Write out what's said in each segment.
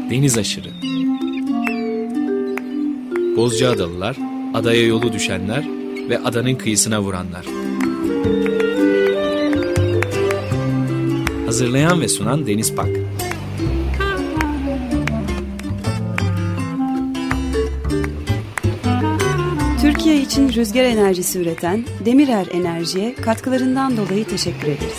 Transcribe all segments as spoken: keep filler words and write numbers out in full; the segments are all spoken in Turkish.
Deniz aşırı. Bozcaadalılar, adaya yolu düşenler ve adanın kıyısına vuranlar. Hazırlayan ve sunan Deniz Pak. Türkiye için rüzgar enerjisi üreten Demirer Enerji'ye katkılarından dolayı teşekkür ederiz.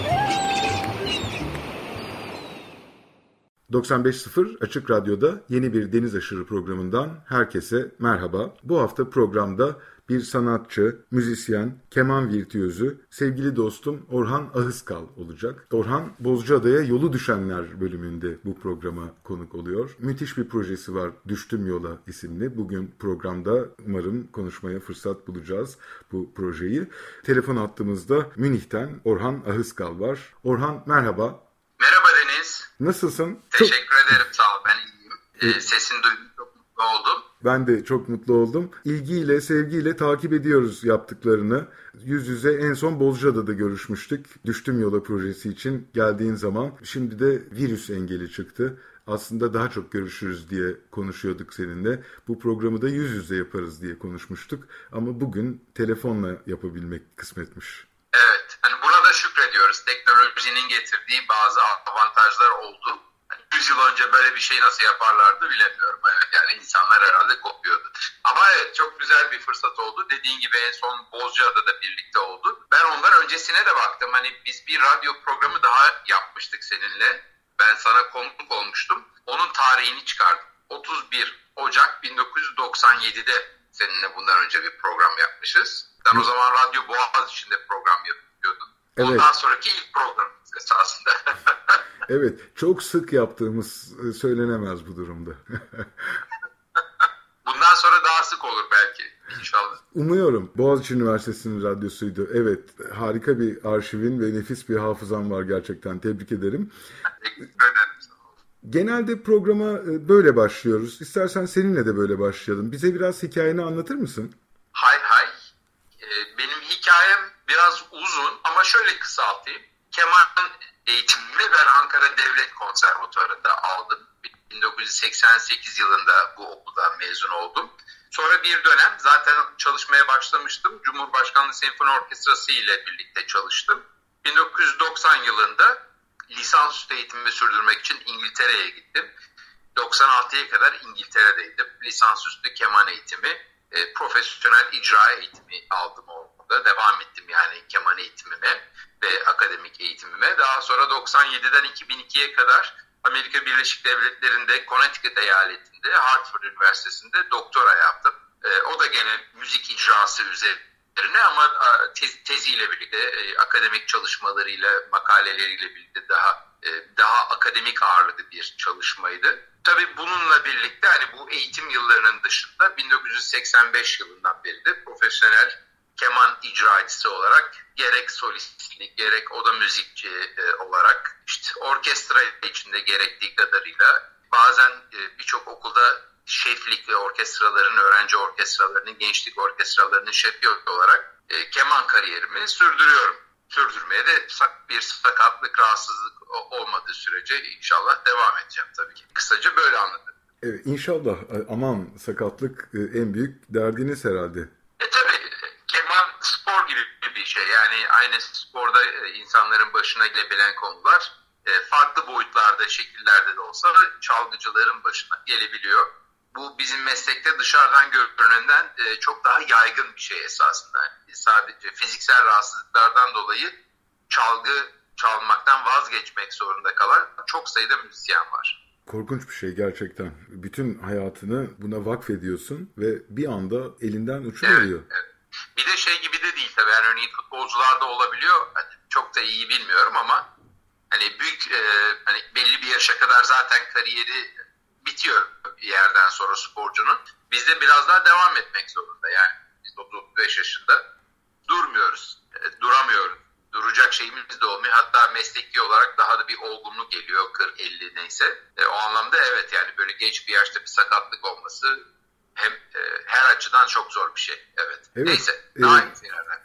doksan beş nokta sıfır Açık Radyo'da yeni bir Deniz Aşırı programından herkese merhaba. Bu hafta programda bir sanatçı, müzisyen, keman virtüözü, sevgili dostum Orhan Ahıskal olacak. Orhan, Bozcaada'ya Yolu Düşenler bölümünde bu programa konuk oluyor. Müthiş bir projesi var, Düştüm Yola isimli. Bugün programda umarım konuşmaya fırsat bulacağız bu projeyi. Telefon hattımızda Münih'ten Orhan Ahıskal var. Orhan, merhaba. Merhaba Deniz. Nasılsın? Teşekkür çok... ederim, sağ ol, ben iyiyim. Ee, sesini duydum, çok mutlu oldum. Ben de çok mutlu oldum. İlgiyle, sevgiyle takip ediyoruz yaptıklarını. Yüz yüze en son Bozcaada'da görüşmüştük. Düştüm Yola projesi için geldiğin zaman. Şimdi de virüs engeli çıktı. Aslında daha çok görüşürüz diye konuşuyorduk seninle. Bu programı da yüz yüze yaparız diye konuşmuştuk. Ama bugün telefonla yapabilmek kısmetmiş. Evet, hani buna da şükrediyoruz. Teknolojinin getirdiği bazı avantajlar oldu. Hani yüz yıl önce böyle bir şey nasıl yaparlardı bilemiyorum. Yani insanlar herhalde kopuyordu. Ama evet, çok güzel bir fırsat oldu. Dediğin gibi en son Bozcaada'da birlikte oldu. Ben ondan öncesine de baktım. Hani biz bir radyo programı daha yapmıştık seninle. Ben sana konuk olmuştum. Onun tarihini çıkardım. otuz bir Ocak bin dokuz yüz doksan yedide seninle bundan önce bir program yapmışız. Ben o zaman Radyo Boğaziçi'nde program yapıyordum. Ondan evet. sonraki ilk programımız esasında. Evet, çok sık yaptığımız söylenemez bu durumda. Bundan sonra daha sık olur belki, inşallah. Umuyorum. Boğaziçi Üniversitesi'nin radyosuydu. Evet, harika bir arşivin ve nefis bir hafızan var gerçekten. Tebrik ederim. Teşekkür ederim. Genelde programa böyle başlıyoruz. İstersen seninle de böyle başlayalım. Bize biraz hikayeni anlatır mısın? Hay hay. Benim hikayem biraz uzun ama şöyle kısaltayım. Keman eğitimimi ben Ankara Devlet Konservatuvarı'nda aldım. bin dokuz yüz seksen sekiz yılında bu okuldan mezun oldum. Sonra bir dönem zaten çalışmaya başlamıştım. Cumhurbaşkanlığı Senfoni Orkestrası ile birlikte çalıştım. bin dokuz yüz doksan yılında lisansüstü eğitimimi sürdürmek için İngiltere'ye gittim. doksan altıya kadar İngiltere'deydim. Lisansüstü keman eğitimi, e, profesyonel icra eğitimi aldım orada. Devam ettim yani keman eğitimime ve akademik eğitimime. Daha sonra doksan yediden iki bin ikiye kadar Amerika Birleşik Devletleri'nde Connecticut eyaletinde Hartford Üniversitesi'nde doktora yaptım. E, o da gene müzik icrası üzerine ama tez, teziyle birlikte, e, akademik çalışmalarıyla, makaleleriyle birlikte daha e, daha akademik ağırlıklı bir çalışmaydı. Tabii bununla birlikte hani bu eğitim yıllarının dışında bin dokuz yüz seksen beş yılından beri de profesyonel keman icracısı olarak gerek solistlik gerek oda müzikçi e, olarak işte orkestra içinde gerektiği kadarıyla bazen e, birçok okulda şeflik ve orkestraların, öğrenci orkestralarının, gençlik orkestralarının şefi olarak e, keman kariyerimi sürdürüyorum. Sürdürmeye de bir sakatlık, rahatsızlık olmadığı sürece inşallah devam edeceğim tabii ki. Kısaca böyle anladım. Evet, inşallah. Aman, sakatlık en büyük derdiniz herhalde. E tabii, keman spor gibi bir şey. Yani aynı sporda insanların başına gelebilen konular farklı boyutlarda, şekillerde de olsa çalgıcıların başına gelebiliyor. Bu bizim meslekte dışarıdan görünenden çok daha yaygın bir şey esasında. Yani sadece fiziksel rahatsızlıklardan dolayı çalgı çalmaktan vazgeçmek zorunda kalan çok sayıda müzisyen var. Korkunç bir şey gerçekten. Bütün hayatını buna vakfediyorsun ve bir anda elinden uçuruyor. Evet, evet. Bir de şey gibi de değil tabii. Yani örneğin futbolcularda olabiliyor. Hani çok da iyi bilmiyorum ama hani büyük e, hani belli bir yaşa kadar zaten kariyeri bitiyor bir yerden sonra sporcunun. Biz de biraz daha devam etmek zorunda. Yani biz otuz beş yaşında durmuyoruz. E, duramıyoruz. Duracak şeyimiz de olmuyor. Hatta mesleki olarak daha da bir olgunluk geliyor. kırk elli neyse. E, o anlamda evet, yani böyle genç bir yaşta bir sakatlık olması hem e, her açıdan çok zor bir şey. Evet. evet Neyse. Daha evet. iyi şeylerden konuşalım.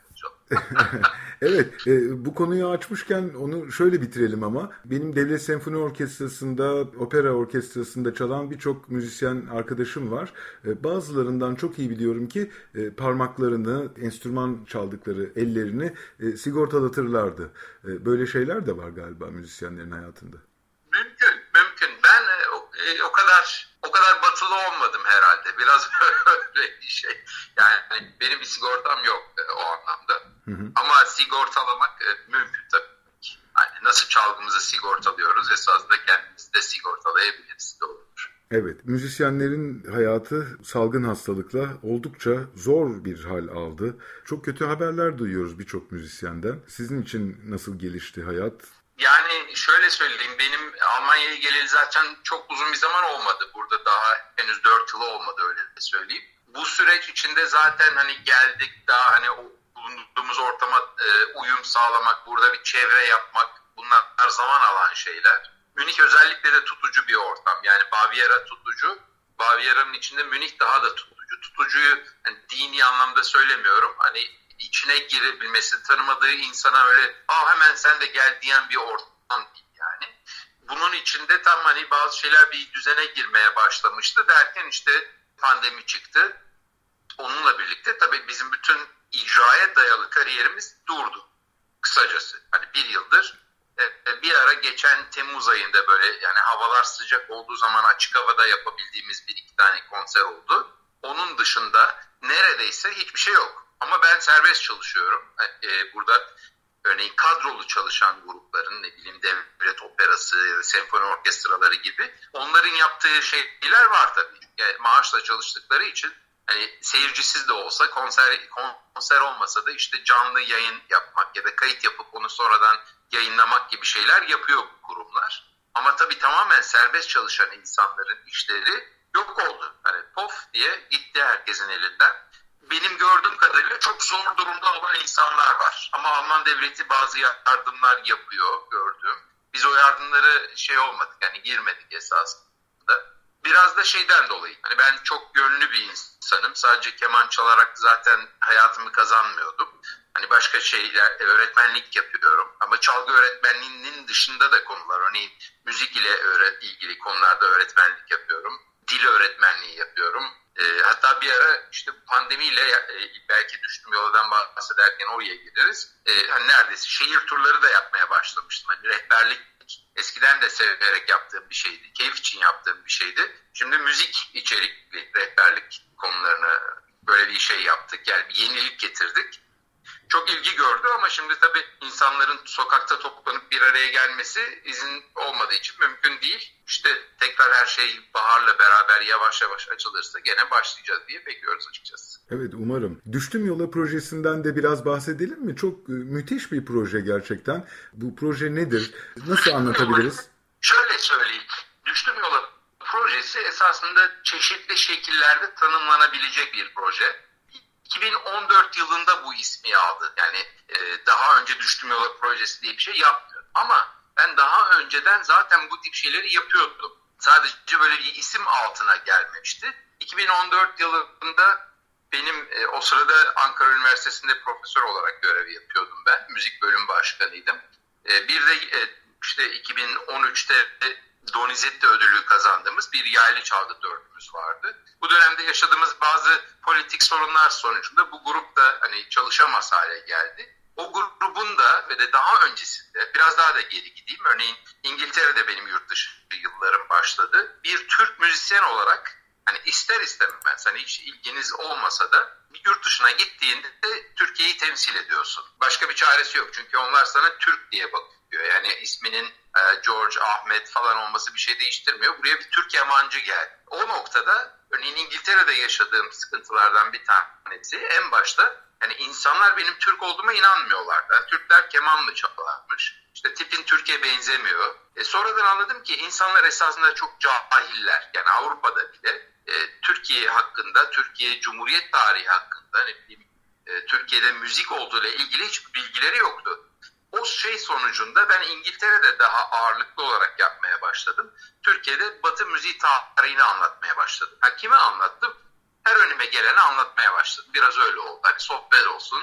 Evet, e, bu konuyu açmışken onu şöyle bitirelim ama. Benim Devlet Senfoni Orkestrası'nda, opera orkestrasında çalan birçok müzisyen arkadaşım var. E, bazılarından çok iyi biliyorum ki e, parmaklarını, enstrüman çaldıkları ellerini e, sigortalatırlardı. E, böyle şeyler de var galiba müzisyenlerin hayatında. Mümkün, mümkün. Ben e, o, e, o kadar o kadar batılı olmadım herhalde. Biraz öyle bir şey. Yani benim bir sigortam yok e, o anlamda. Hı hı. Ama sigortalamak e, mümkün tabii ki. Yani nasıl çalgımızı sigortalıyoruz, esasında kendimizi de sigortalayabiliriz. Doğrudur. Evet, müzisyenlerin hayatı salgın hastalıkla oldukça zor bir hal aldı. Çok kötü haberler duyuyoruz birçok müzisyenden. Sizin için nasıl gelişti hayat? Yani şöyle söyleyeyim, benim Almanya'ya geleli zaten çok uzun bir zaman olmadı. Burada daha henüz dört yıl olmadı, öyle de söyleyeyim. Bu süreç içinde zaten hani geldik, daha hani o bulunduğumuz ortama e, uyum sağlamak, burada bir çevre yapmak, bunlar zaman alan şeyler. Münih özellikle de tutucu bir ortam. Yani Baviera tutucu, Baviera'nın içinde Münih daha da tutucu. Tutucuyu hani dini anlamda söylemiyorum. Hani içine girebilmesi, tanımadığı insana öyle aa hemen sen de gel diyen bir ortam değil yani. Bunun içinde tam hani bazı şeyler bir düzene girmeye başlamıştı derken işte pandemi çıktı. Onunla birlikte tabii bizim bütün icraya dayalı kariyerimiz durdu kısacası. Hani bir yıldır bir ara geçen Temmuz ayında böyle yani havalar sıcak olduğu zaman açık havada yapabildiğimiz bir iki tane konser oldu. Onun dışında neredeyse hiçbir şey yok. Ama ben serbest çalışıyorum. Ee, burada örneğin kadrolu çalışan grupların, ne bileyim devlet operası ya da senfoni orkestraları gibi onların yaptığı şeyler var tabii. Yani maaşla çalıştıkları için hani seyircisiz de olsa konser konser olmasa da işte canlı yayın yapmak ya da kayıt yapıp onu sonradan yayınlamak gibi şeyler yapıyor bu kurumlar. Ama tabii tamamen serbest çalışan insanların işleri yok oldu. Hani pof diye gitti herkesin elinden. Benim gördüğüm kadarıyla çok zor durumda olan insanlar var. Ama Alman devleti bazı yardımlar yapıyor gördüğüm. Biz o yardımları şey olmadık, yani girmedik esasında. Biraz da şeyden dolayı. Hani ben çok gönüllü bir insanım. Sadece keman çalarak zaten hayatımı kazanmıyordum. Hani başka şeyler, öğretmenlik yapıyorum. Ama çalgı öğretmenliğinin dışında da konular. Örneğin müzik ile öğret, ilgili konularda öğretmenlik yapıyorum. Dil öğretmenliği yapıyorum. E, hatta bir ara işte pandemiyle e, belki düştüm yoldan bahsederken oraya gideriz. E, hani neredeyse şehir turları da yapmaya başlamıştım. Hani rehberlik eskiden de severek yaptığım bir şeydi. Keyif için yaptığım bir şeydi. Şimdi müzik içerikli rehberlik konularını böyle bir şey yaptık. Yani bir yenilik getirdik. Çok ilgi gördü ama şimdi tabii insanların sokakta toplanıp bir araya gelmesi izin olmadığı için mümkün değil. İşte tekrar her şey baharla beraber yavaş yavaş açılırsa gene başlayacağız diye bekliyoruz açıkçası. Evet, umarım. Düştüm Yola projesinden de biraz bahsedelim mi? Çok e, müthiş bir proje gerçekten. Bu proje nedir? Nasıl anlatabiliriz? Şöyle söyleyeyim. Düştüm Yola projesi esasında çeşitli şekillerde tanımlanabilecek bir proje. iki bin on dört yılında bu ismi aldı. Yani e, daha önce Düştüm Yola projesi diye bir şey yapmıyor. Ama ben daha önceden zaten bu tip şeyleri yapıyordum. Sadece böyle bir isim altına gelmemişti. iki bin on dört yılında benim e, o sırada Ankara Üniversitesi'nde profesör olarak görev yapıyordum ben. Müzik bölüm başkanıydım. E, bir de e, işte iki bin on üçte Donizetti ödülü kazandığımız bir yaylı çalgı dördümüz vardı. Bu dönemde yaşadığımız bazı politik sorunlar sonucunda bu grup da hani çalışamaz hale geldi. O grubun da ve de daha öncesinde biraz daha da geri gideyim. Örneğin İngiltere'de benim yurt dışı yıllarım başladı. Bir Türk müzisyen olarak hani ister istemez hani hiç ilginiz olmasa da bir yurt dışına gittiğinde de Türkiye'yi temsil ediyorsun. Başka bir çaresi yok çünkü onlar sana Türk diye bakıyor. Yani isminin George, Ahmet falan olması bir şey değiştirmiyor. Buraya bir Türk yabancı geldi. O noktada örneğin İngiltere'de yaşadığım sıkıntılardan bir tanesi en başta hani insanlar benim Türk olduğuma inanmıyorlar. Yani Türkler kemanla çalarmış. İşte tipin Türkiye benzemiyor. E sonradan anladım ki insanlar esasında çok cahiller. Yani Avrupa'da bile e, Türkiye hakkında, Türkiye Cumhuriyet tarihi hakkında ne bileyim, e, Türkiye'de müzik olduğuyla ilgili hiçbir bilgileri yoktu. O şey sonucunda ben İngiltere'de daha ağırlıklı olarak yapmaya başladım. Türkiye'de Batı müziği tarihini anlatmaya başladım. Ha, kime anlattım? Her önüme geleni anlatmaya başladım. Biraz öyle oldu. Hani sohbet olsun,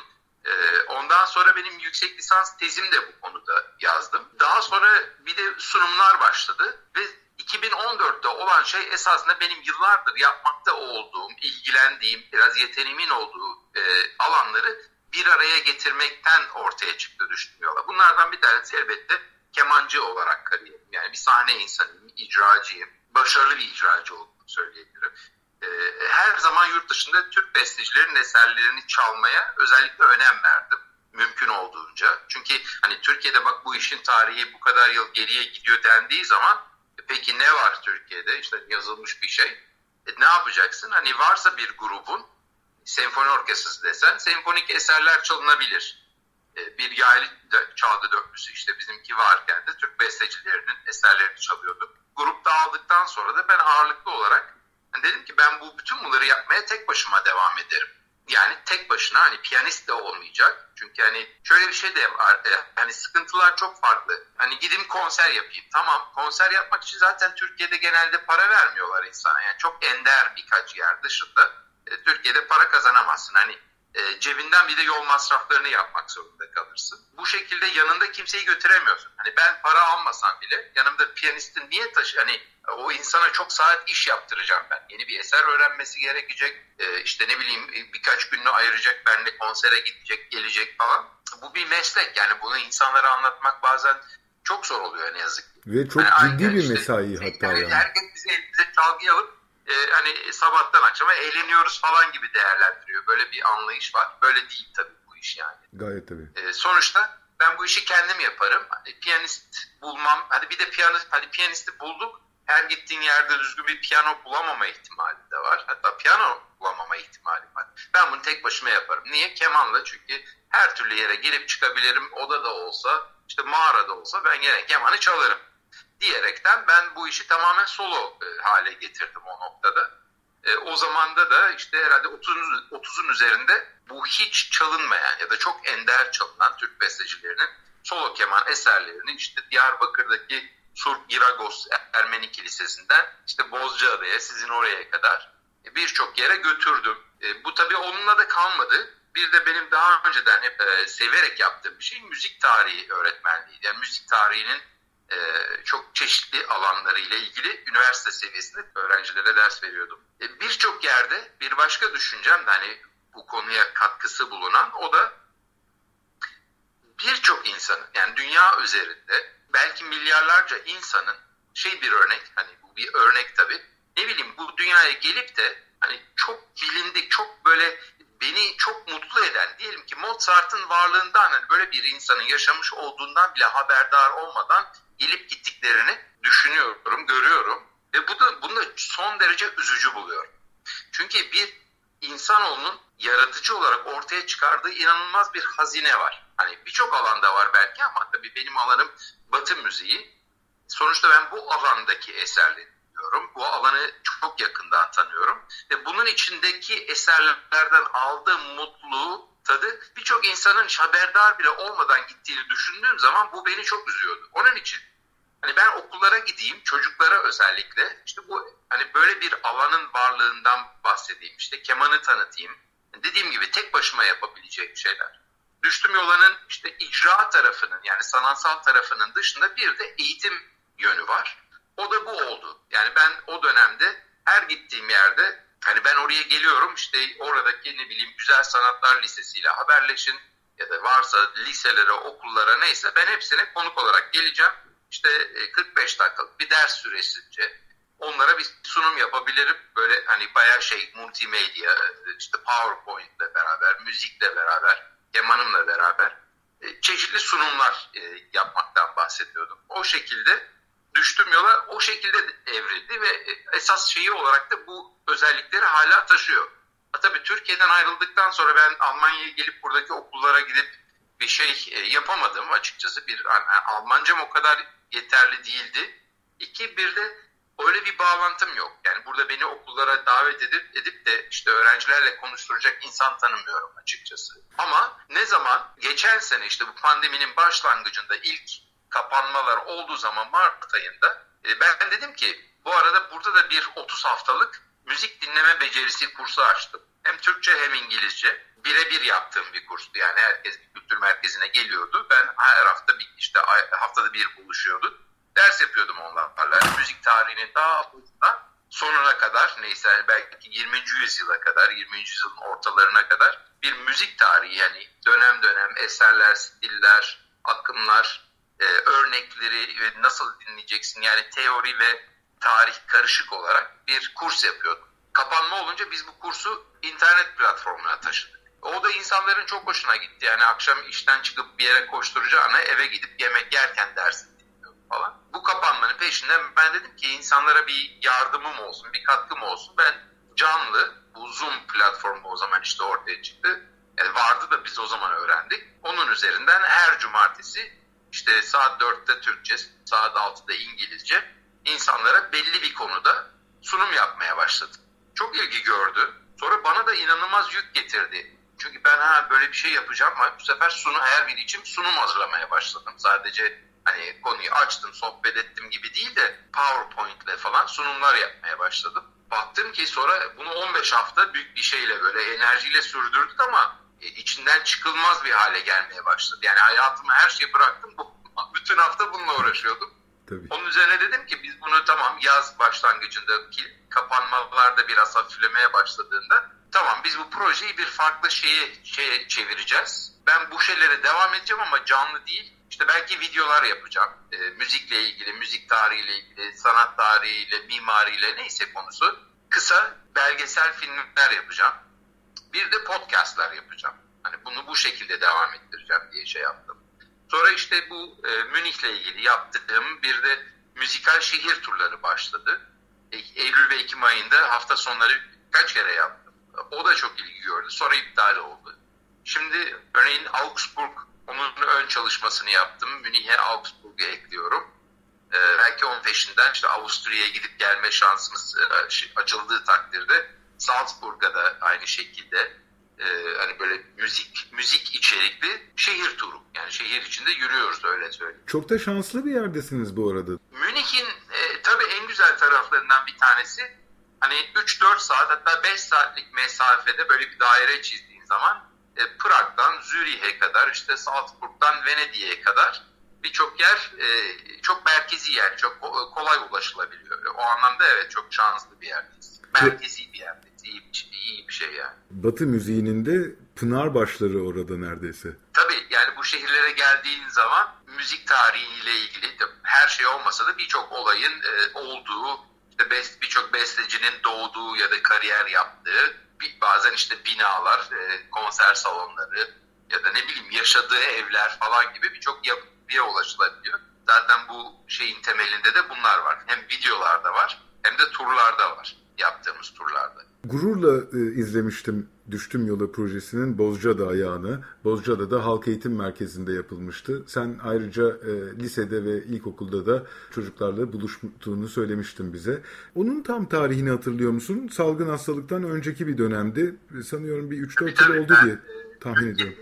Ee, ondan sonra benim yüksek lisans tezim de bu konuda yazdım. Daha sonra bir de sunumlar başladı ve iki bin on dörtte olan şey esasında benim yıllardır yapmakta olduğum, ilgilendiğim, biraz yeteneğimin olduğu e, alanları bir araya getirmekten ortaya çıktı Düştüm Yola. Bunlardan bir tanesi elbette kemancı olarak kariyerim. Yani bir sahne insanıyım, icracıyım, başarılı bir icracı olduğumu söyleyebilirim. E, her zaman yurt dışında Türk bestecilerin eserlerini çalmaya özellikle önem verdim. Mümkün olduğunca. Çünkü hani Türkiye'de bak bu işin tarihi bu kadar yıl geriye gidiyor dendiği zaman peki ne var Türkiye'de? İşte yazılmış bir şey. E, ne yapacaksın? Hani varsa bir grubun senfoni orkestrası desen senfonik eserler çalınabilir. E, bir yaylı çalgı dörtlüsü işte bizimki varken de Türk bestecilerinin eserlerini çalıyordum. Grup dağıldıktan sonra da ben ağırlıklı olarak yani dedim ki ben bu bütün bunları yapmaya tek başıma devam ederim. Yani tek başına hani piyanist de olmayacak. Çünkü hani şöyle bir şey de var. E, hani sıkıntılar çok farklı. Hani gideyim konser yapayım. Tamam konser yapmak için zaten Türkiye'de genelde para vermiyorlar insana. Yani çok ender birkaç yer dışında. E, Türkiye'de para kazanamazsın. Hani e, cebinden bir de yol masraflarını yapmak zorunda kalırsın. Bu şekilde yanında kimseyi götüremiyorsun. Hani ben para almasam bile yanımda piyanistin niye taşı? Hani o insana çok saat iş yaptıracağım ben. Yeni bir eser öğrenmesi gerekecek. Ee, işte ne bileyim birkaç gününü ayıracak. Benimle konsere gidecek, gelecek falan. Bu bir meslek. Yani bunu insanlara anlatmak bazen çok zor oluyor ne yazık ki. Ve çok hani ciddi bir işte, mesai hatta yani. yani. Herkes bize elimize çalgıyı alıp e, hani sabahtan akşama eğleniyoruz falan gibi değerlendiriyor. Böyle bir anlayış var. Böyle değil tabii bu iş yani. Gayet tabii. E, sonuçta ben bu işi kendim yaparım. Hani piyanist bulmam. Hadi bir de piyanist, hadi piyanisti bulduk. Her gittiğin yerde düzgün bir piyano bulamama ihtimali de var. Hatta piyano bulamama ihtimali var. Ben bunu tek başıma yaparım. Niye? Kemanla çünkü her türlü yere girip çıkabilirim. Odada olsa, işte mağarada olsa ben gene kemanı çalarım. Diyerekten ben bu işi tamamen solo e, hale getirdim o noktada. E, o zamanda da işte herhalde otuzun üzerinde bu hiç çalınmayan ya da çok ender çalınan Türk bestecilerinin solo keman eserlerini işte Diyarbakır'daki Surp Giragos Ermeni Kilisesi'nden işte Bozcaada'ya, sizin oraya kadar birçok yere götürdüm. E, bu tabii onunla da kalmadı. Bir de benim daha önceden hep e, severek yaptığım bir şey müzik tarihi öğretmenliği. Yani müzik tarihinin e, çok çeşitli alanlarıyla ilgili üniversite seviyesinde öğrencilere ders veriyordum. E, birçok yerde bir başka düşüncem de hani bu konuya katkısı bulunan o da birçok insanın yani dünya üzerinde belki milyarlarca insanın şey bir örnek hani bu bir örnek tabii ne bileyim bu dünyaya gelip de hani çok bilindik çok böyle beni çok mutlu eden diyelim ki Mozart'ın varlığından hani böyle bir insanın yaşamış olduğundan bile haberdar olmadan gelip gittiklerini düşünüyorum, görüyorum ve bu da bunu da son derece üzücü buluyorum. Çünkü bir insanoğlunun yaratıcı olarak ortaya çıkardığı inanılmaz bir hazine var. Hani birçok alanda var belki ama tabii benim alanım Batı müziği. Sonuçta ben bu alandaki eserleri biliyorum. Bu alanı çok yakından tanıyorum. Ve bunun içindeki eserlerden aldığım mutluluğu, tadı birçok insanın hiç haberdar bile olmadan gittiğini düşündüğüm zaman bu beni çok üzüyordu. Onun için hani ben okullara gideyim, çocuklara özellikle işte bu hani böyle bir alanın varlığından bahsedeyim. İşte kemanı tanıtayım. Dediğim gibi tek başıma yapabileceğim şeyler. Düştüm Yola'nın işte icra tarafının yani sanatsal tarafının dışında bir de eğitim yönü var. O da bu oldu. Yani ben o dönemde her gittiğim yerde hani ben oraya geliyorum işte oradaki ne bileyim Güzel Sanatlar Lisesi ile haberleşin ya da varsa liselere, okullara neyse ben hepsine konuk olarak geleceğim. İşte kırk beş dakikalık bir ders süresince onlara bir sunum yapabilirim. Böyle hani bayağı şey multimedya, işte PowerPoint'le beraber, müzikle beraber, kemanımla beraber çeşitli sunumlar yapmaktan bahsediyordum. O şekilde Düştüm Yola o şekilde evrildi ve esas şeyi olarak da bu özellikleri hala taşıyor. Ha, tabii Türkiye'den ayrıldıktan sonra ben Almanya'ya gelip buradaki okullara gidip bir şey yapamadım açıkçası. Bir Almancam o kadar yeterli değildi. İki, bir de öyle bir bağlantım yok. Yani burada beni okullara davet edip edip de işte öğrencilerle konuşturacak insan tanımıyorum açıkçası. Ama ne zaman geçen sene işte bu pandeminin başlangıcında ilk kapanmalar olduğu zaman Mart ayında ben dedim ki bu arada burada da bir otuz haftalık müzik dinleme becerisi kursu açtım. Hem Türkçe hem İngilizce. Birebir yaptığım bir kurstu. Yani herkes bir kültür merkezine geliyordu. Ben her hafta bir, işte haftada bir buluşuyorduk. Ders yapıyordum onlarla. Müzik tarihinin daha başından sonuna kadar, neyse belki yirminci yüzyıla kadar, yirminci yüzyılın ortalarına kadar bir müzik tarihi, yani dönem dönem eserler, stiller, akımlar, e, örnekleri ve nasıl dinleyeceksin, yani teori ve tarih karışık olarak bir kurs yapıyordum. Kapanma olunca biz bu kursu internet platformuna taşıdık. O da insanların çok hoşuna gitti. Yani akşam işten çıkıp bir yere koşturacağına eve gidip yemek yerken ders dinliyordu falan. Bu kapanmanın peşinden ben dedim ki insanlara bir yardımım olsun, bir katkım olsun. Ben canlı, bu Zoom platformu o zaman işte ortaya çıktı. Yani vardı da biz o zaman öğrendik. Onun üzerinden her cumartesi işte saat dörtte Türkçe, saat altıda İngilizce insanlara belli bir konuda sunum yapmaya başladım. Çok ilgi gördü. Sonra bana da inanılmaz yük getirdi. Çünkü ben ha böyle bir şey yapacağım ama bu sefer sunu her biri için sunum hazırlamaya başladım. Sadece hani konuyu açtım, sohbet ettim gibi değil de PowerPoint'le falan sunumlar yapmaya başladım. Baktım ki sonra bunu on beş hafta büyük bir şeyle böyle enerjiyle sürdürdük ama içinden çıkılmaz bir hale gelmeye başladı. Yani hayatımı her şeyi bıraktım. Bütün hafta bununla uğraşıyordum. Tabii. Onun üzerine dedim ki biz bunu tamam yaz başlangıcındaki kapanmalarda biraz hafiflemeye başladığında tamam biz bu projeyi bir farklı şeye, şeye çevireceğiz. Ben bu şeylere devam edeceğim ama canlı değil. İşte belki videolar yapacağım. E, müzikle ilgili, müzik tarihiyle ilgili, sanat tarihiyle, mimariyle neyse konusu. Kısa belgesel filmler yapacağım. Bir de podcastlar yapacağım. Hani bunu bu şekilde devam ettireceğim diye şey yaptım. Sonra işte bu e, Münih'le ilgili yaptığım bir de müzikal şehir turları başladı. E, Eylül ve Ekim ayında hafta sonları kaç kere yaptım. O da çok ilgi gördü. Sonra iptal oldu. Şimdi örneğin Augsburg, onun ön çalışmasını yaptım. Münih'e Augsburg'u ekliyorum. E, belki onun peşinden işte Avusturya'ya gidip gelme şansımız e, açıldığı takdirde Salzburg'a da aynı şekilde e, hani böyle müzik müzik içerikli şehir turu. Yani şehir içinde yürüyoruz öyle söyleyeyim. Çok da şanslı bir yerdesiniz bu arada. Münih'in e, tabii en güzel taraflarından bir tanesi hani üç dört saat hatta beş saatlik mesafede böyle bir daire çizdiğin zaman e, Prag'dan Zürih'e kadar işte Salzburg'dan Venedik'e kadar birçok yer e, çok merkezi yer, çok kolay ulaşılabiliyor. O anlamda evet çok şanslı bir yerdeyiz. Merkezi bir yerdeyiz. İyi, iyi bir şey yani. Batı müziğinin de pınar başları orada neredeyse. Tabii yani bu şehirlere geldiğin zaman müzik tarihiyle ilgili her şey olmasa da birçok olayın e, olduğu, işte best, birçok bestecinin doğduğu ya da kariyer yaptığı, bir, bazen işte binalar, e, konser salonları ya da ne bileyim yaşadığı evler falan gibi birçok yapıya ulaşılabiliyor. Zaten bu şeyin temelinde de bunlar var. Hem videolarda var hem de turlarda var. Yaptığımız turlarda. Gururla e, izlemiştim Düştüm Yola projesinin Bozcaada ayağını. Bozcaada'da Halk Eğitim Merkezi'nde yapılmıştı. Sen ayrıca e, lisede ve ilkokulda da çocuklarla buluştuğunu söylemiştin bize. Onun tam tarihini hatırlıyor musun? Salgın hastalıktan önceki bir dönemdi. Sanıyorum bir üç dört yıl oldu diye tahmin ediyorum.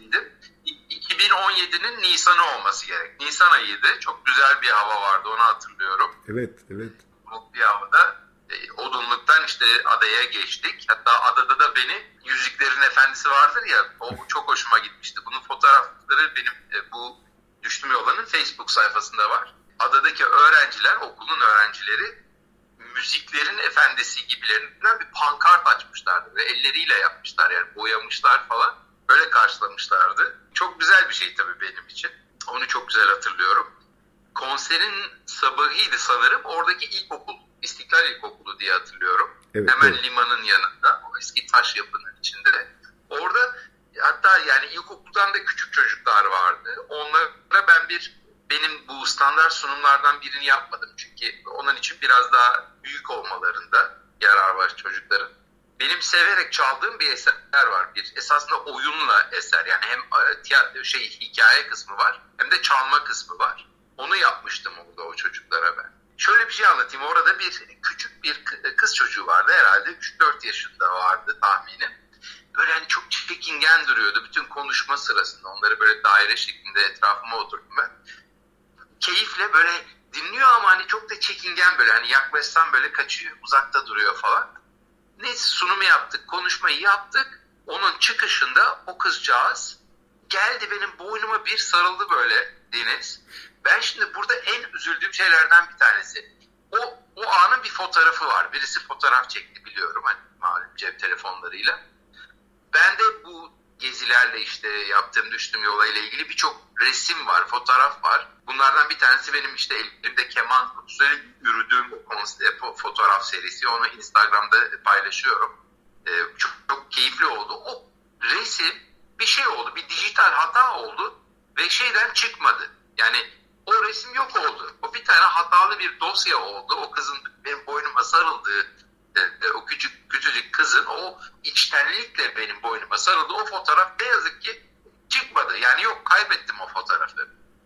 iki bin on yedinin Nisan'ı olması gerek. Nisan ayıydı. Çok güzel bir hava vardı, onu hatırlıyorum. Evet, evet. Bu bir havada. Odunluktan işte adaya geçtik. Hatta adada da beni Yüzüklerin Efendisi vardır ya, o çok hoşuma gitmişti. Bunun fotoğrafları benim bu Düştüm Yola'nın Facebook sayfasında var. Adadaki öğrenciler, okulun öğrencileri Müziklerin Efendisi gibilerinden bir pankart açmışlardı ve elleriyle yapmışlar, yani boyamışlar falan. Böyle karşılamışlardı. Çok güzel bir şey tabii benim için. Onu çok güzel hatırlıyorum. Konserin sabahıydı sanırım. Oradaki ilkokul, İstiklal İlkokulu diye hatırlıyorum. Evet, hemen evet. Limanın yanında, o eski taş yapının içinde. Orada hatta yani ilkokuldan da küçük çocuklar vardı. Onlara ben bir, benim bu standart sunumlardan birini yapmadım. Çünkü onun için biraz daha büyük olmalarında yarar var çocukların. Benim severek çaldığım bir eser var. Bir esasında oyunla eser. Yani hem tiyatro, şey hikaye kısmı var hem de çalma kısmı var. Onu yapmıştım orada o çocuklara ben. Şöyle bir şey anlatayım. Orada bir küçük bir kız çocuğu vardı. Herhalde üç dört yaşında vardı tahminim. Böyle hani çok çekingen duruyordu. Bütün konuşma sırasında onları böyle daire şeklinde etrafıma oturdum ben. Keyifle böyle dinliyor ama hani çok da çekingen, böyle hani yaklaşsam böyle kaçıyor, uzakta duruyor falan. Neyse sunumu yaptık, konuşmayı yaptık. onun çıkışında o kızcağız geldi benim boynuma bir sarıldı böyle Deniz. Ben şimdi burada en üzüldüğüm şeylerden bir tanesi. O, o anın bir fotoğrafı var. Birisi fotoğraf çekti biliyorum hani malum cep telefonlarıyla. Ben de bu gezilerle işte yaptığım düştüğüm yola ile ilgili birçok resim var, fotoğraf var. Bunlardan bir tanesi benim işte elimde keman sürekli yürüdüğüm konsept fotoğraf serisi. Onu Instagram'da paylaşıyorum. Ee, çok, çok keyifli oldu. O resim bir şey oldu, bir dijital hata oldu ve şeyden çıkmadı. Yani o resim yok oldu. O bir tane hatalı bir dosya oldu. O kızın benim boynuma sarıldığı, e, o küçük küçücük kızın o içtenlikle benim boynuma sarıldığı o fotoğraf ne yazık ki çıkmadı. Yani yok, kaybettim o fotoğrafı.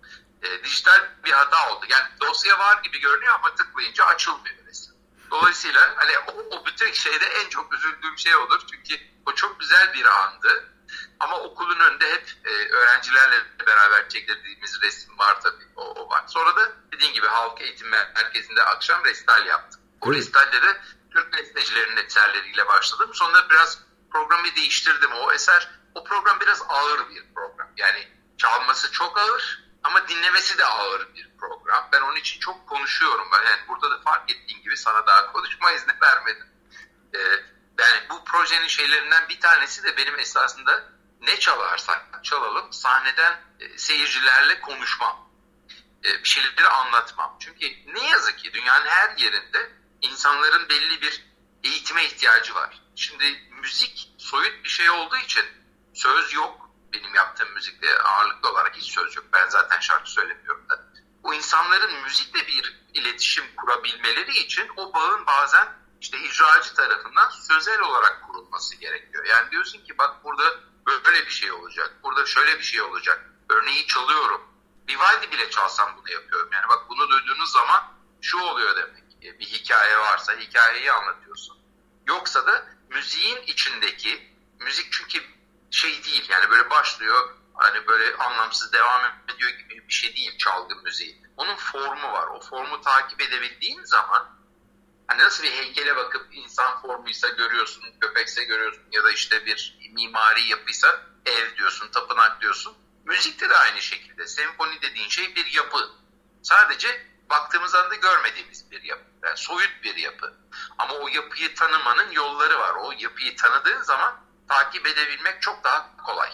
E, dijital bir hata oldu. Yani dosya var gibi görünüyor ama tıklayınca açılmıyor resim. Dolayısıyla hani o, o bütün şeyde en çok üzüldüğüm şey olur. Çünkü o çok güzel bir andı. Ama okulun önünde hep e, öğrencilerle beraber çektirdiğimiz resim var tabii. O, o var. Sonra da dediğim gibi halk eğitim merkezinde akşam resital yaptık. O evet. Resitalde de Türk bestecilerinin eserleriyle başladım. Sonra biraz programı değiştirdim. O eser, o program biraz ağır bir program. Yani çalması çok ağır ama dinlemesi de ağır bir program. Ben onun için çok konuşuyorum. Ben yani burada da fark ettiğin gibi sana daha konuşma izni vermedim. Ee, yani bu projenin şeylerinden bir tanesi de benim esasında ne çalarsak çalalım sahneden e, seyircilerle konuşmam. E, bir şeyleri anlatmam. Çünkü ne yazık ki dünyanın her yerinde insanların belli bir eğitime ihtiyacı var. Şimdi müzik soyut bir şey olduğu için söz yok. Benim yaptığım müzikte ağırlıklı olarak hiç söz yok. Ben zaten şarkı söylemiyorum da. O insanların müzikle bir iletişim kurabilmeleri için o bağın bazen işte icracı tarafından sözel olarak kurulması gerekiyor. Yani diyorsun ki bak burada böyle bir şey olacak. Burada şöyle bir şey olacak. Örneği çalıyorum. Vivaldi bile çalsam bunu yapıyorum. Yani bak bunu duyduğunuz zaman şu oluyor demek. Bir hikaye varsa hikayeyi anlatıyorsun. Yoksa da müziğin içindeki, müzik çünkü şey değil yani böyle başlıyor hani böyle anlamsız devam ediyor gibi bir şey değil çalgı müziği. Onun formu var. O formu takip edebildiğin zaman hani nasıl bir heykele bakıp insan formuysa görüyorsun, köpekse görüyorsun ya da işte bir mimari yapıysa ev diyorsun, tapınak diyorsun. Müzikte de aynı şekilde. Senfoni dediğin şey bir yapı. Sadece baktığımız anda görmediğimiz bir yapı. Yani soyut bir yapı. Ama o yapıyı tanımanın yolları var. O yapıyı tanıdığın zaman takip edebilmek çok daha kolay.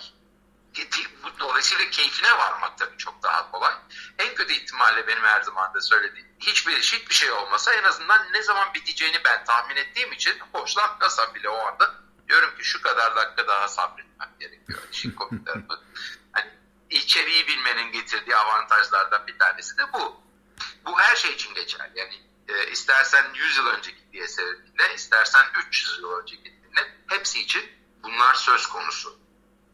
Dolayısıyla keyfine varmak tabii çok daha kolay. En kötü ihtimalle benim her zaman da söylediğim hiçbir, hiçbir şey olmasa en azından ne zaman biteceğini ben tahmin ettiğim için hoşlanmasam bile o anda diyorum ki şu kadar dakika daha sabretmem gerekiyor. İşin komik tarafı. Hani içeriği bilmenin getirdiği avantajlardan bir tanesi de bu. Bu her şey için geçerli. Yani e, istersen yüz yıl önceki bir eseri dinle, istersen üç yüz yıl önceki dinle. Hepsi için bunlar söz konusu.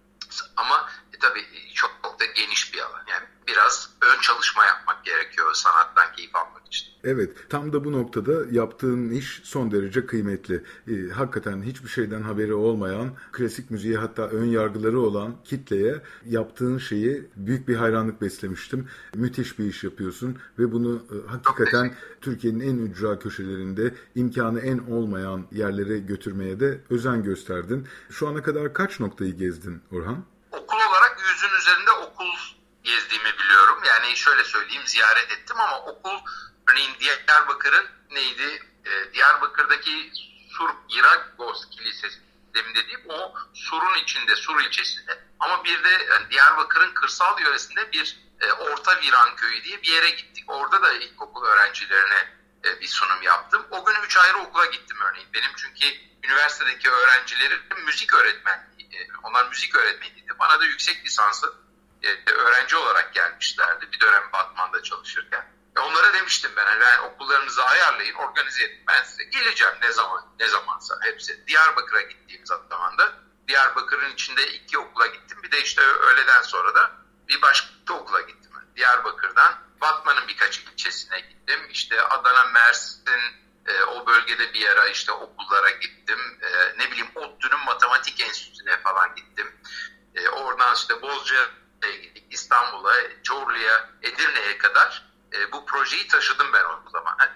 Ama e, tabii çok, çok da geniş bir alan. Yani biraz ön çalışma yapmak gerekiyor sanattan keyif almak için. Evet, tam da bu noktada yaptığın iş son derece kıymetli. Ee, hakikaten hiçbir şeyden haberi olmayan, klasik müziğe hatta ön yargıları olan kitleye yaptığın şeyi büyük bir hayranlık beslemiştim. Müthiş bir iş yapıyorsun ve bunu e, hakikaten Türkiye'nin en ücra köşelerinde imkanı en olmayan yerlere götürmeye de özen gösterdin. Şu ana kadar kaç noktayı gezdin Orhan? Okul olarak yüzün üzerinde okul gezdiğimi biliyorum. Yani şöyle söyleyeyim, ziyaret ettim ama okul örneğin Diyarbakır'ın neydi? Ee, Diyarbakır'daki Sur Giragos Kilisesi demin dediğim o Sur'un içinde, Sur ilçesinde. Ama bir de yani Diyarbakır'ın kırsal yöresinde bir e, Orta Viran Köyü diye bir yere gittik. Orada da ilkokul öğrencilerine e, bir sunum yaptım. O gün üç ayrı okula gittim örneğin. Benim çünkü üniversitedeki öğrencilerim müzik öğretmenliği, e, onlar müzik öğretmeniydi. Bana da yüksek lisansı e, öğrenci olarak gelmişlerdi bir dönem Batman'da çalışırken. E, onlara demiştim ben, hani ben okullarınızı ayarlayın, organize edin, ben size geleceğim ne zaman ne zamansa hepsi. Diyarbakır'a gittiğim zaman da Diyarbakır'ın içinde iki okula gittim. Bir de işte öğleden sonra da bir başka okula gittim. Diyarbakır'dan Batman'ın birkaç ilçesine gittim. İşte Adana, Mersin, e, o bölgede bir ara işte okullara gittim. E, ne bileyim ODTÜ'nün matematik enstitüsüne falan gittim. E, oradan işte Bozcaada'ya gittik, İstanbul'a, Çorlu'ya, Edirne'ye kadar e, bu projeyi taşıdım ben o zaman.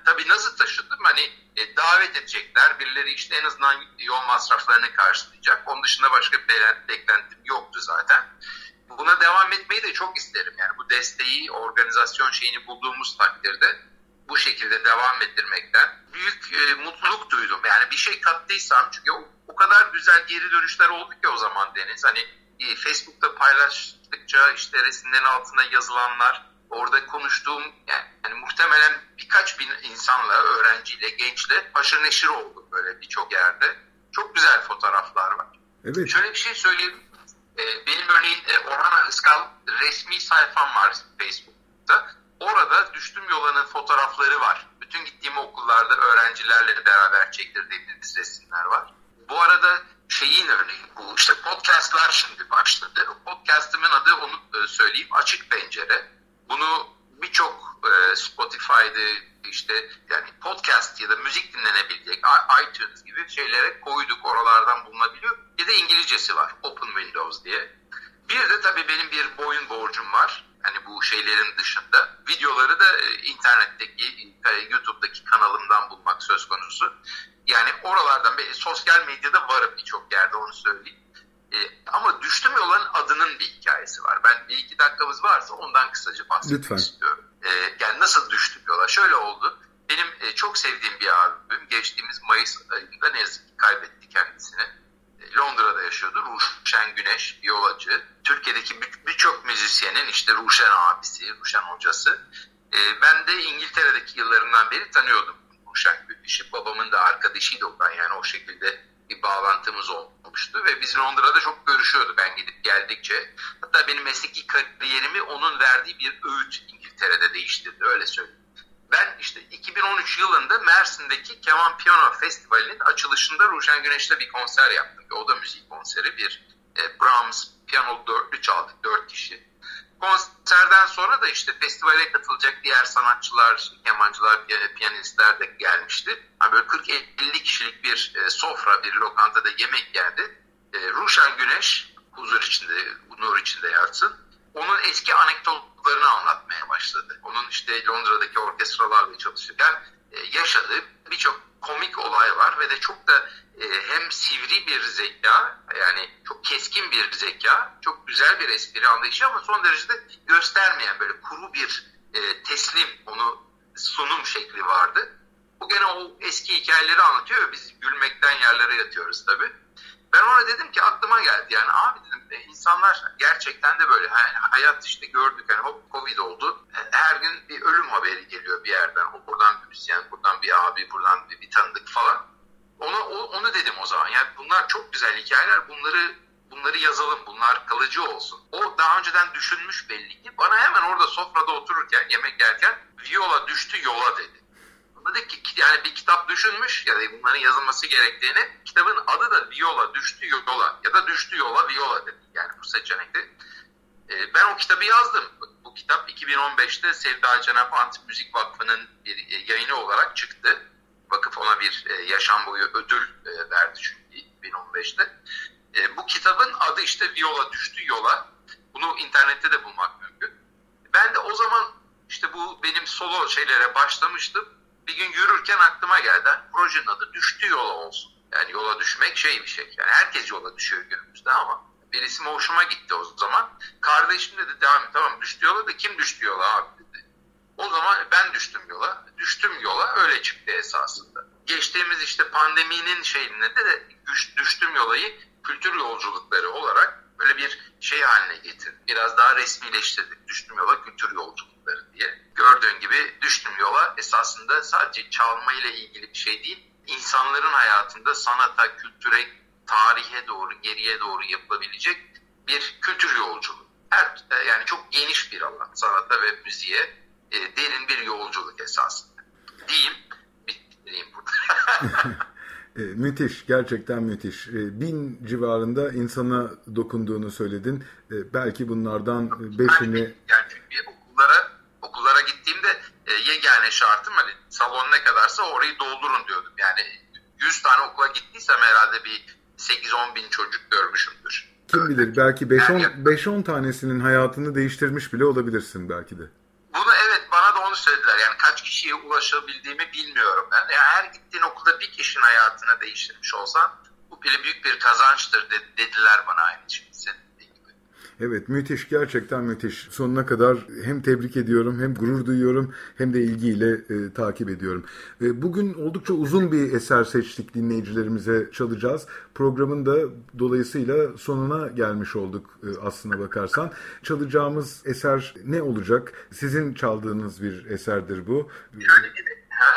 tabii nasıl taşıdım? Hani e, davet edecekler. Birileri işte en azından yol masraflarını karşılayacak. Onun dışında başka bir beklentim yoktu zaten. Buna devam etmeyi de çok isterim. Yani bu desteği, organizasyon şeyini bulduğumuz takdirde bu şekilde devam ettirmekten büyük e, mutluluk duydum. Yani bir şey kattıysam, çünkü o, o kadar güzel geri dönüşler oldu ki o zaman Deniz. Hani e, Facebook'ta paylaştıkça işte resimlerin altına yazılanlar, orada konuştuğum yani, yani muhtemelen birkaç bin insanla, öğrenciyle, gençle haşır neşir oldu böyle birçok yerde. Çok güzel fotoğraflar var. Evet. Şöyle bir şey söyleyeyim. E, benim örneğin e, Orhan Iskal resmi sayfam var Facebook'ta. Orada Düştüm Yola'nın fotoğrafları var. Bütün gittiğim okullarda öğrencilerle beraber çektirdiğimiz resimler var. Bu arada şeyin örneğin, bu işte podcastlar şimdi başladı. Podcast'imin adı, onu söyleyeyim, Açık Pencere. Bunu birçok e, Spotify'da işte yani podcast ya da müzik dinlenebilecek iTunes gibi şeylere koyduk, oralardan bulunabiliyor. Bir de İngilizcesi var, Open Windows diye. Bir de tabii benim bir boyun borcum var. Hani bu şeylerin dışında. Videoları da e, internetteki, e, YouTube'daki kanalımdan bulmak söz konusu. Yani oralardan, sosyal medyada varım birçok yerde, onu söyleyeyim. E, ama Düştüm Yola'nın adının bir hikayesi var. Ben bir iki dakikamız varsa ondan kısaca bahsetmek Lütfen. istiyorum. E, yani nasıl düştüm yola? Şöyle oldu. Benim e, çok sevdiğim bir abim geçtiğimiz Mayıs ayında ne yazık ki kaybetti kendisini. E, Londra'da yaşıyordu. Ruşen Güneş, viyolacı. Türkiye'deki birçok müzisyenin işte Ruşen abisi, Ruşen hocası. E, ben de İngiltere'deki yıllarından beri tanıyordum Ruşen Güneş'i. Babamın da arkadaşıydı o, yani o şekilde bir bağlantımız olmuştu ve biz Londra'da çok görüşüyorduk ben gidip geldikçe. Hatta benim mesleki kariyerimi onun verdiği bir öğüt İngiltere'de değiştirdi, öyle söyleyeyim. Ben işte iki bin on üç yılında Mersin'deki Keman Piyano Festivali'nin açılışında Ruşen Güneş'te bir konser yaptım. O da müzik konseri, bir e, Brahms piyano dörtlü çaldık, dört kişi. Konserden sonra da işte festivale katılacak diğer sanatçılar, kemancılar, piyanistler de gelmişti. Yani böyle kırk elli kişilik bir e, sofra, bir lokantada yemek geldi. E, Ruşen Güneş, huzur içinde, nur içinde yatsın, onun eski anekdotlarını anlatmaya başladı. Onun işte Londra'daki orkestralarla çalışırken e, yaşadığı birçok komik olay var ve de çok da e, hem sivri bir zeka, yani çok keskin bir zeka, çok güzel bir espri anlayışı ama son derecede göstermeyen böyle kuru bir e, teslim, onu sunum şekli vardı. Bu gene o eski hikayeleri anlatıyor ve biz gülmekten yerlere yatıyoruz tabii. Ben ona dedim ki, aklıma geldi yani abi dedim, e, insanlar gerçekten de böyle yani hayat işte gördük, hani hop Covid oldu, her gün bir ölüm haberi geliyor bir yerden, o buradan bir müzisyen, buradan bir abi, buradan bir, bir tanıdık falan. Ona o, onu dedim o zaman, yani bunlar çok güzel hikayeler, bunları bunları yazalım, bunlar kalıcı olsun. O daha önceden düşünmüş belli ki, bana hemen orada sofrada otururken, yemek yerken viola düştü yola dedi. Dedik ki yani bir kitap düşünmüş ya da bunların yazılması gerektiğini, kitabın adı da Viola Düştü Yola ya da Düştü Yola Viola dedi. Yani bu seçenekti. Ee, ben o kitabı yazdım. Bu kitap iki bin on beşte Sevda Cenap Antik Müzik Vakfı'nın bir yayını olarak çıktı. Vakıf ona bir yaşam boyu ödül verdi çünkü iki bin on beşte. E, bu kitabın adı işte Viola Düştü Yola. Bunu internette de bulmak mümkün. Ben de o zaman işte bu benim solo şeylere başlamıştım. Bir gün yürürken aklıma geldi. Projenin adı Düştü Yola olsun. Yani yola düşmek şey bir şey. Yani herkes yola düşüyor günümüzde ama bir isim hoşuma gitti o zaman. Kardeşim dedi devam et, tamam düştü yola da kim düştü yola abi dedi. O zaman ben düştüm yola. Düştüm yola, öyle çıktı esasında. Geçtiğimiz işte pandeminin şeyinde de, de düştüm yolayı kültür yolculukları olarak böyle bir şey haline getirdim. Biraz daha resmileştirdik. Düştüm yola kültür yolculukları diye. Gördüğün gibi düştüm yola esasında sadece çalma ile ilgili bir şey değil. İnsanların hayatında sanata, kültüre, tarihe doğru, geriye doğru yapılabilecek bir kültür yolculuğu. Her, yani çok geniş bir alan. Sanata ve müziğe e, derin bir yolculuk esasında. Diyeyim, bitireyim burada. E, müthiş, gerçekten müthiş. E, bin civarında insana dokunduğunu söyledin. E, belki bunlardan beşini... Yani çünkü okullara, okullara gittiğimde e, yegane şartım hani salon ne kadarsa orayı doldurun diyordum. Yani yüz tane okula gittiysem herhalde bir sekiz on bin çocuk görmüşümdür. Kim bilir, belki beş on tanesinin hayatını değiştirmiş bile olabilirsin belki de. Bunu evet, bana da onu söylediler. Yani kaç kaç kişiye ulaşabildiğimi bilmiyorum ben. Yani her gittiğin okulda bir kişinin hayatını değiştirmiş olsan bu bile büyük bir kazançtır dediler bana aynı şey. Evet, müthiş, gerçekten müthiş. Sonuna kadar hem tebrik ediyorum, hem gurur duyuyorum, hem de ilgiyle e, takip ediyorum. E, bugün oldukça uzun bir eser seçtik, dinleyicilerimize çalacağız. Programın da dolayısıyla sonuna gelmiş olduk e, aslına bakarsan. Çalacağımız eser ne olacak? Sizin çaldığınız bir eserdir bu. Şöyle bir,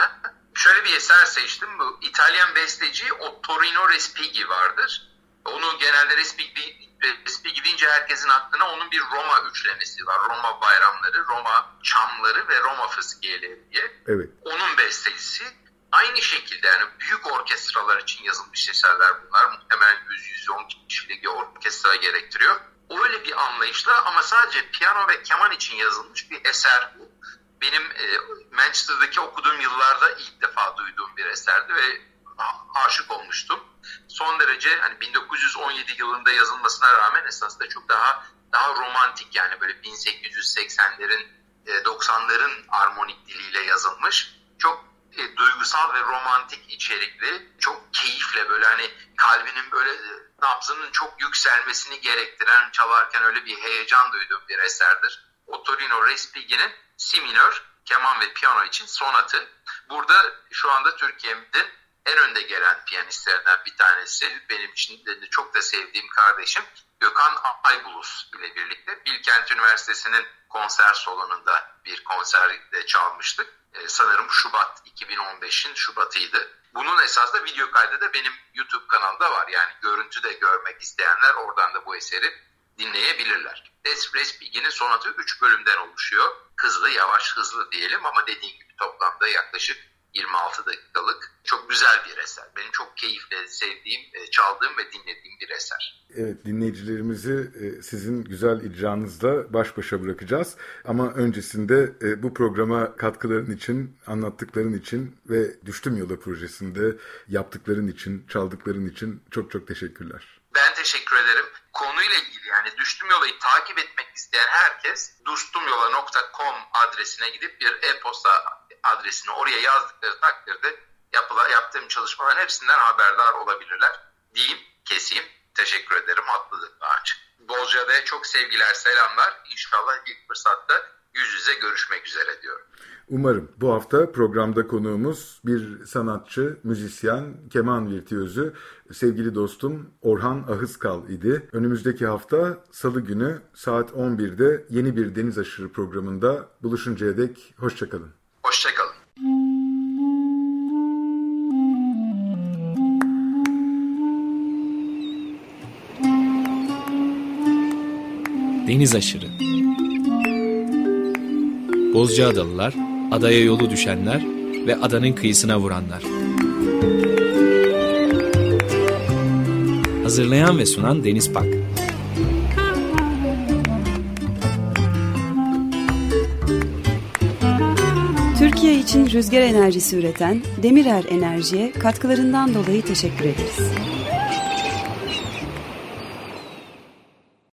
şöyle bir eser seçtim. Bu İtalyan besteci Ottorino Respighi vardır. Onu genelde Respighi Respighi deyince herkesin aklına onun bir Roma üçlemesi var. Roma bayramları, Roma çamları ve Roma fıskiyeleri diye. Evet. Onun bestecisi. Aynı şekilde yani büyük orkestralar için yazılmış eserler bunlar. Muhtemelen yüz yüz on kişilik bir orkestra gerektiriyor. Öyle bir anlayışla ama sadece piyano ve keman için yazılmış bir eser bu. Benim e, Manchester'daki okuduğum yıllarda ilk defa duyduğum bir eserdi ve aşık olmuştum. Son derece hani bin dokuz yüz on yedi yılında yazılmasına rağmen esasında çok daha daha romantik, yani böyle bin sekiz yüz seksenlerin doksanların armonik diliyle yazılmış. Çok e, duygusal ve romantik içerikli, çok keyifle böyle hani kalbinin böyle nabzının çok yükselmesini gerektiren, çalarken öyle bir heyecan duyduğum bir eserdir. Ottorino Respighi'nin Si minör keman ve piyano için sonatı. Burada şu anda Türkiye'de en önde gelen piyanistlerinden bir tanesi, benim için de çok da sevdiğim kardeşim Gökhan Aybulus ile birlikte Bilkent Üniversitesi'nin konser salonunda bir konserde çalmıştık. Ee, sanırım Şubat iki bin on beşin Şubat'ıydı. Bunun esasında video kaydı da benim YouTube kanalımda var. Yani görüntü de görmek isteyenler oradan da bu eseri dinleyebilirler. Respighi'nin sonatı üç bölümden oluşuyor. Hızlı, yavaş, hızlı diyelim ama dediğim gibi toplamda yaklaşık yirmi altı dakikalık çok güzel bir eser. Benim çok keyifle sevdiğim, çaldığım ve dinlediğim bir eser. Evet, dinleyicilerimizi sizin güzel icranızla baş başa bırakacağız. Ama öncesinde bu programa katkıların için, anlattıkların için ve Düştüm Yola projesinde yaptıkların için, çaldıkların için çok çok teşekkürler. Ben teşekkür ederim. Konuyla ilgili yani Düştüm Yola'yı takip etmek isteyen herkes düştümyola nokta com adresine gidip bir e-posta adresini oraya yazdıkları takdirde yapılan, yaptığım çalışmaların hepsinden haberdar olabilirler diyeyim, keseyim. Teşekkür ederim. Haklılık ağaç. Bozcaada'ya çok sevgiler, selamlar. İnşallah ilk fırsatta yüz yüze görüşmek üzere diyorum. Umarım. Bu hafta programda konuğumuz bir sanatçı, müzisyen, keman virtüözü, sevgili dostum Orhan Ahıskal idi. Önümüzdeki hafta Salı günü saat on birde yeni bir Deniz Aşırı programında buluşuncaya dek hoşçakalın. Hoşçakalın. Deniz Aşırı. Bozcaadalılar, adaya yolu düşenler ve adanın kıyısına vuranlar. Hazırlayan ve sunan Deniz Pak. Türkiye için rüzgar enerjisi üreten Demirer Enerji'ye katkılarından dolayı teşekkür ederiz.